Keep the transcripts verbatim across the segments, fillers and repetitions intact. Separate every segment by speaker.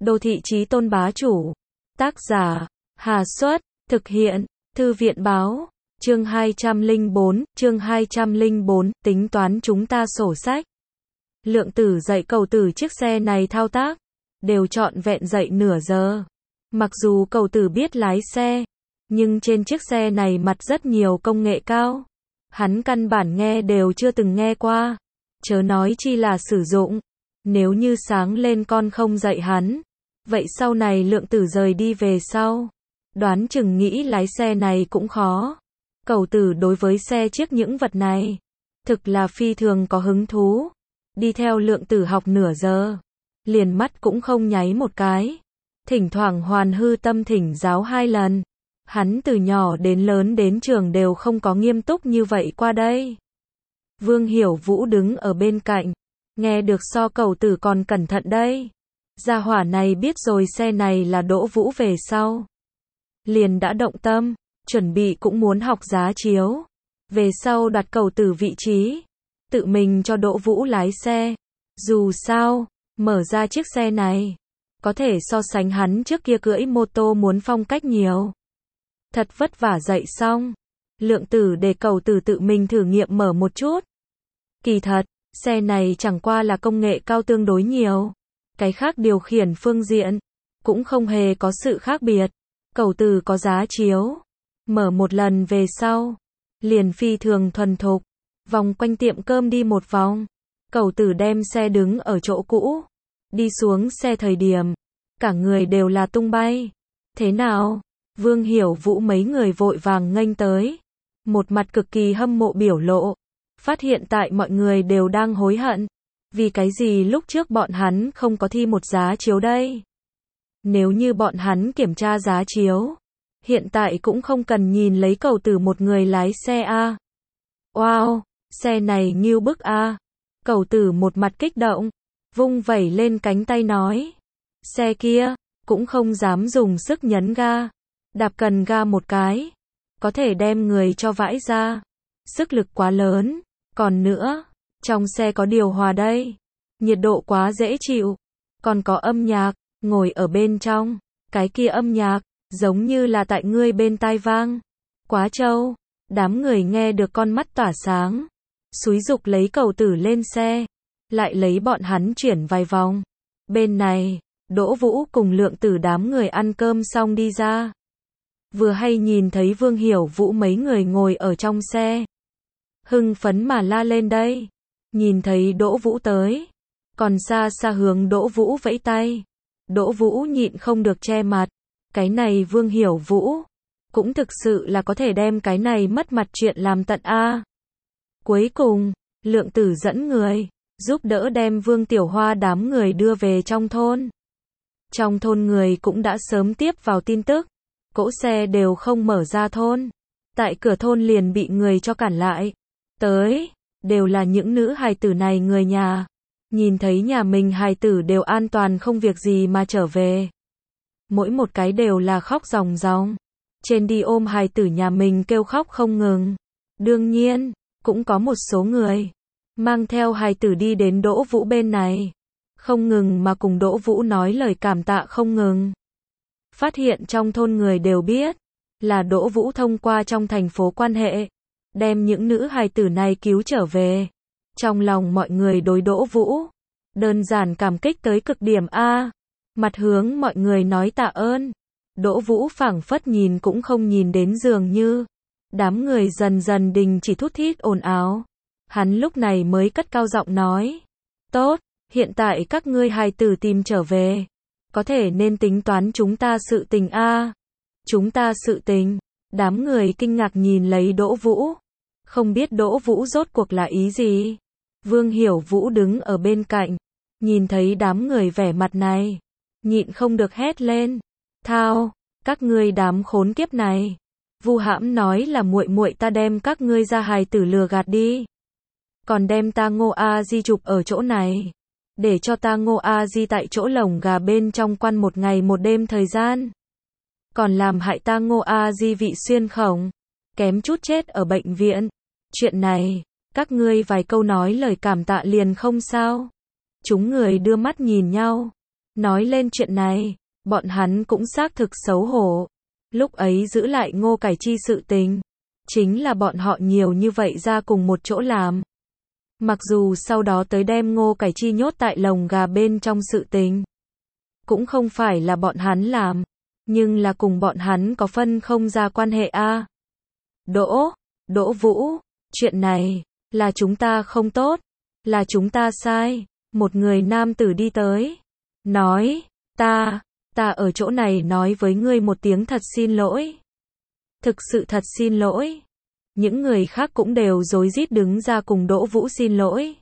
Speaker 1: Đô thị chí tôn bá chủ. Tác giả, Hà Xuất, thực hiện, Thư viện báo, chương hai trăm lẻ bốn, chương hai trăm lẻ bốn, tính toán chúng ta sổ sách. Lượng Tử dạy Cầu Tử chiếc xe này thao tác, đều trọn vẹn dạy nửa giờ. Mặc dù Cầu Tử biết lái xe, nhưng trên chiếc xe này mặt rất nhiều công nghệ cao. Hắn căn bản nghe đều chưa từng nghe qua, chớ nói chi là sử dụng. Nếu như sáng lên con không dạy hắn, vậy sau này Lượng Tử rời đi về sau, đoán chừng nghĩ lái xe này cũng khó. Cầu Tử đối với xe chiếc những vật này, thực là phi thường có hứng thú. Đi theo Lượng Tử học nửa giờ, liền mắt cũng không nháy một cái. Thỉnh thoảng hoàn hư tâm thỉnh giáo hai lần. Hắn từ nhỏ đến lớn đến trường đều không có nghiêm túc như vậy qua đây. Vương Hiểu Vũ đứng ở bên cạnh, nghe được so Cầu Tử còn cẩn thận đây. Gia hỏa này biết rồi xe này là Đỗ Vũ về sau, liền đã động tâm, chuẩn bị cũng muốn học giá chiếu. Về sau đặt Cầu Tử vị trí, tự mình cho Đỗ Vũ lái xe. Dù sao, mở ra chiếc xe này, có thể so sánh hắn trước kia cưỡi mô tô muốn phong cách nhiều. Thật vất vả dạy xong, Lượng Tử để Cầu Tử tự mình thử nghiệm mở một chút. Kỳ thật, xe này chẳng qua là công nghệ cao tương đối nhiều. Cái khác điều khiển phương diện, cũng không hề có sự khác biệt. Cầu Tử có giá chiếu, mở một lần về sau, liền phi thường thuần thục. Vòng quanh tiệm cơm đi một vòng, Cầu Tử đem xe đứng ở chỗ cũ. Đi xuống xe thời điểm, cả người đều là tung bay. Thế nào? Vương Hiểu Vũ mấy người vội vàng nghênh tới, một mặt cực kỳ hâm mộ biểu lộ. Phát hiện tại mọi người đều đang hối hận, vì cái gì lúc trước bọn hắn không có thi một giá chiếu đây. Nếu như bọn hắn kiểm tra giá chiếu, hiện tại cũng không cần nhìn lấy Cầu Tử một người lái xe a. Wow, xe này ngưu bức a. Cầu Tử một mặt kích động, vung vẩy lên cánh tay nói, xe kia cũng không dám dùng sức nhấn ga, đạp cần ga một cái, có thể đem người cho vãi ra. Sức lực quá lớn, còn nữa, trong xe có điều hòa đây, nhiệt độ quá dễ chịu, còn có âm nhạc, ngồi ở bên trong, cái kia âm nhạc, giống như là tại ngươi bên tai vang. Quá trâu, đám người nghe được con mắt tỏa sáng, xúi giục lấy Cầu Tử lên xe, lại lấy bọn hắn chuyển vài vòng. Bên này, Đỗ Vũ cùng Lượng Tử đám người ăn cơm xong đi ra. Vừa hay nhìn thấy Vương Hiểu Vũ mấy người ngồi ở trong xe, hưng phấn mà la lên đây. Nhìn thấy Đỗ Vũ tới, còn xa xa hướng Đỗ Vũ vẫy tay. Đỗ Vũ nhịn không được che mặt. Cái này Vương Hiểu Vũ, cũng thực sự là có thể đem cái này mất mặt chuyện làm tận a. Cuối cùng, Lượng Tử dẫn người, giúp đỡ đem Vương Tiểu Hoa đám người đưa về trong thôn. Trong thôn người cũng đã sớm tiếp vào tin tức, cỗ xe đều không mở ra thôn. Tại cửa thôn liền bị người cho cản lại. Tới, đều là những nữ hài tử này người nhà. Nhìn thấy nhà mình hài tử đều an toàn không việc gì mà trở về. Mỗi một cái đều là khóc ròng ròng. Trên đi ôm hài tử nhà mình kêu khóc không ngừng. Đương nhiên, cũng có một số người mang theo hài tử đi đến Đỗ Vũ bên này, không ngừng mà cùng Đỗ Vũ nói lời cảm tạ không ngừng. Phát hiện trong thôn người đều biết, là Đỗ Vũ thông qua trong thành phố quan hệ, đem những nữ hài tử này cứu trở về. Trong lòng mọi người đối Đỗ Vũ, đơn giản cảm kích tới cực điểm a. Mặt hướng mọi người nói tạ ơn. Đỗ Vũ phảng phất nhìn cũng không nhìn đến dường như. Đám người dần dần đình chỉ thút thít ồn ào. Hắn lúc này mới cất cao giọng nói, tốt, hiện tại các ngươi hài tử tìm trở về, có thể nên tính toán chúng ta sự tình a. Chúng ta sự tình. Đám người kinh ngạc nhìn lấy Đỗ Vũ, không biết Đỗ Vũ rốt cuộc là ý gì. Vương Hiểu Vũ đứng ở bên cạnh, nhìn thấy đám người vẻ mặt này, nhịn không được hét lên, thao, các ngươi đám khốn kiếp này. Vu hãm nói là muội muội ta đem các ngươi ra hài tử lừa gạt đi, còn đem ta Ngô A Di chụp ở chỗ này, để cho ta Ngô A Di tại chỗ lồng gà bên trong quan một ngày một đêm thời gian, còn làm hại ta Ngô A Di vị xuyên khổng, kém chút chết ở bệnh viện. Chuyện này, các ngươi vài câu nói lời cảm tạ liền không sao. Chúng người đưa mắt nhìn nhau, Nói lên chuyện này, bọn hắn cũng xác thực xấu hổ. Lúc ấy giữ lại Ngô Cải Chi sự tình, chính là bọn họ nhiều như vậy ra cùng một chỗ làm. Mặc dù sau đó tới đem Ngô Cải Chi nhốt tại lồng gà bên trong sự tình, cũng không phải là bọn hắn làm, nhưng là cùng bọn hắn có phân không ra quan hệ a. Đỗ, Đỗ Vũ, chuyện này, là chúng ta không tốt, là chúng ta sai. Một người nam tử đi tới, nói, ta, ta ở chỗ này nói với ngươi một tiếng thật xin lỗi. Thực sự thật xin lỗi. Những người khác cũng đều rối rít đứng ra cùng Đỗ Vũ xin lỗi.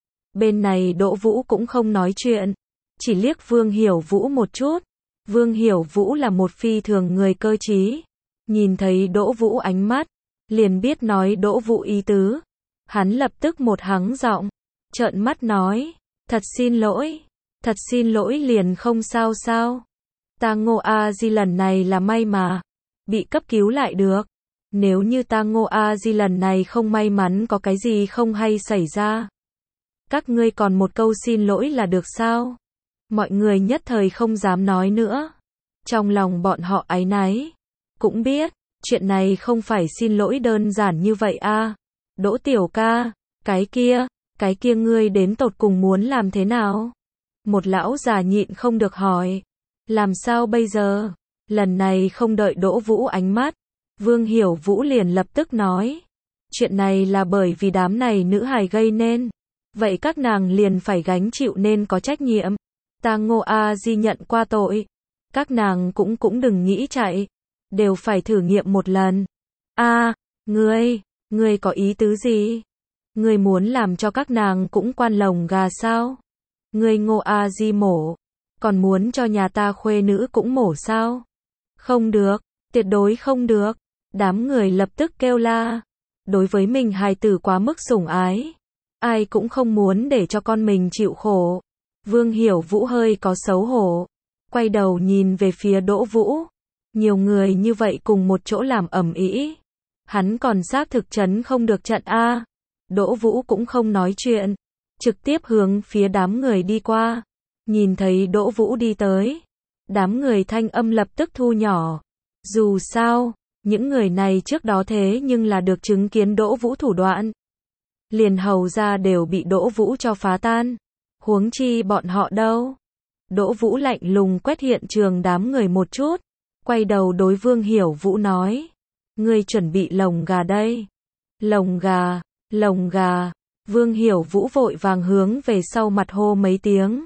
Speaker 1: Bên này Đỗ Vũ cũng không nói chuyện, chỉ liếc Vương Hiểu Vũ một chút. Vương Hiểu Vũ là một phi thường người cơ trí, nhìn thấy Đỗ Vũ ánh mắt, liền biết nói Đỗ Vũ ý tứ. Hắn lập tức một hắng giọng, trợn mắt nói, thật xin lỗi, thật xin lỗi liền không sao sao. Ta Ngô A Di lần này là may mà, bị cấp cứu lại được. Nếu như ta Ngô A Di lần này không may mắn có cái gì không hay xảy ra, các ngươi còn một câu xin lỗi là được sao? Mọi người nhất thời không dám nói nữa. Trong lòng bọn họ áy náy, cũng biết, chuyện này không phải xin lỗi đơn giản như vậy a. Đỗ tiểu ca, cái kia, cái kia ngươi đến tột cùng muốn làm thế nào? Một lão già nhịn không được hỏi, làm sao bây giờ? Lần này không đợi Đỗ Vũ ánh mắt, Vương Hiểu Vũ liền lập tức nói, chuyện này là bởi vì đám này nữ hài gây nên, vậy các nàng liền phải gánh chịu nên có trách nhiệm. Ta Ngô A Di nhận qua tội, các nàng cũng cũng đừng nghĩ chạy, đều phải thử nghiệm một lần. A, ngươi, ngươi có ý tứ gì? Ngươi muốn làm cho các nàng cũng quan lồng gà sao? Ngươi Ngô A Di mổ, còn muốn cho nhà ta khuê nữ cũng mổ sao? Không được, tuyệt đối không được. Đám người lập tức kêu la. Đối với mình hài tử quá mức sủng ái, ai cũng không muốn để cho con mình chịu khổ. Vương Hiểu Vũ hơi có xấu hổ, quay đầu nhìn về phía Đỗ Vũ. Nhiều người như vậy cùng một chỗ làm ầm ĩ, hắn còn xác thực chấn không được trận a. Đỗ Vũ cũng không nói chuyện, trực tiếp hướng phía đám người đi qua. Nhìn thấy Đỗ Vũ đi tới, đám người thanh âm lập tức thu nhỏ. Dù sao, những người này trước đó thế nhưng là được chứng kiến Đỗ Vũ thủ đoạn, liền hầu ra đều bị Đỗ Vũ cho phá tan, huống chi bọn họ đâu. Đỗ Vũ lạnh lùng quét hiện trường đám người một chút, quay đầu đối Vương Hiểu Vũ nói, ngươi chuẩn bị lồng gà đây. Lồng gà, lồng gà. Vương Hiểu Vũ vội vàng hướng về sau mặt hô mấy tiếng.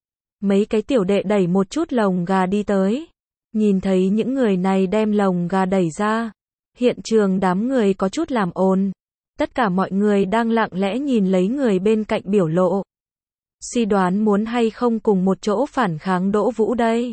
Speaker 1: Mấy cái tiểu đệ đẩy một chút lồng gà đi tới. Nhìn thấy những người này đem lồng gà đẩy ra, hiện trường đám người có chút làm ồn. Tất cả mọi người đang lặng lẽ nhìn lấy người bên cạnh biểu lộ, suy đoán muốn hay không cùng một chỗ phản kháng Đỗ Vũ đây.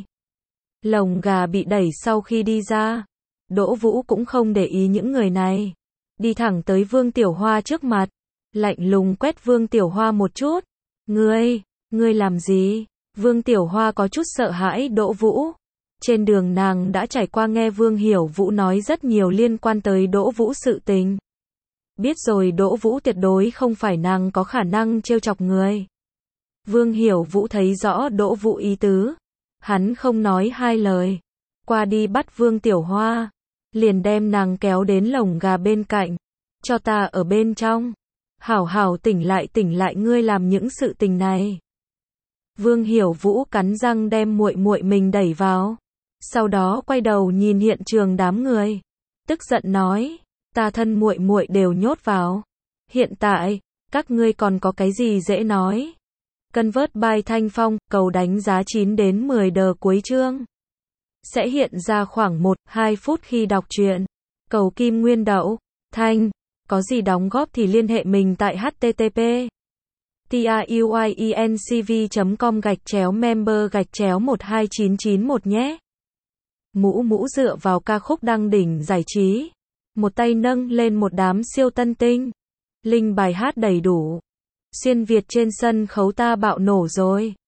Speaker 1: Lồng gà bị đẩy sau khi đi ra, Đỗ Vũ cũng không để ý những người này, đi thẳng tới Vương Tiểu Hoa trước mặt, lạnh lùng quét Vương Tiểu Hoa một chút. Ngươi, ngươi làm gì? Vương Tiểu Hoa có chút sợ hãi Đỗ Vũ. Trên đường nàng đã trải qua nghe Vương Hiểu Vũ nói rất nhiều liên quan tới Đỗ Vũ sự tình. Biết rồi Đỗ Vũ tuyệt đối không phải nàng có khả năng trêu chọc người. Vương Hiểu Vũ thấy rõ Đỗ Vũ ý tứ, hắn không nói hai lời, qua đi bắt Vương Tiểu Hoa, liền đem nàng kéo đến lồng gà bên cạnh, cho ta ở bên trong, hảo hảo tỉnh lại tỉnh lại ngươi làm những sự tình này. Vương Hiểu Vũ cắn răng đem muội muội mình đẩy vào, sau đó quay đầu nhìn hiện trường đám người, tức giận nói, ta thân muội muội đều nhốt vào, hiện tại các ngươi còn có cái gì dễ nói? Convert by Thanh Phong, cầu đánh giá chín đến mười đờ cuối chương. Sẽ hiện ra khoảng một đến hai phút khi đọc truyện. Cầu Kim Nguyên Đậu, Thanh, có gì đóng góp thì liên hệ mình tại http truyencv chấm com gạch chéo member gạch chéo một hai chín chín một nhé. Mũ Mũ dựa vào ca khúc đăng đỉnh giải trí, một tay nâng lên một đám siêu tân tinh. Link bài hát đầy đủ. Xuyên Việt trên sân khấu ta bạo nổ rồi.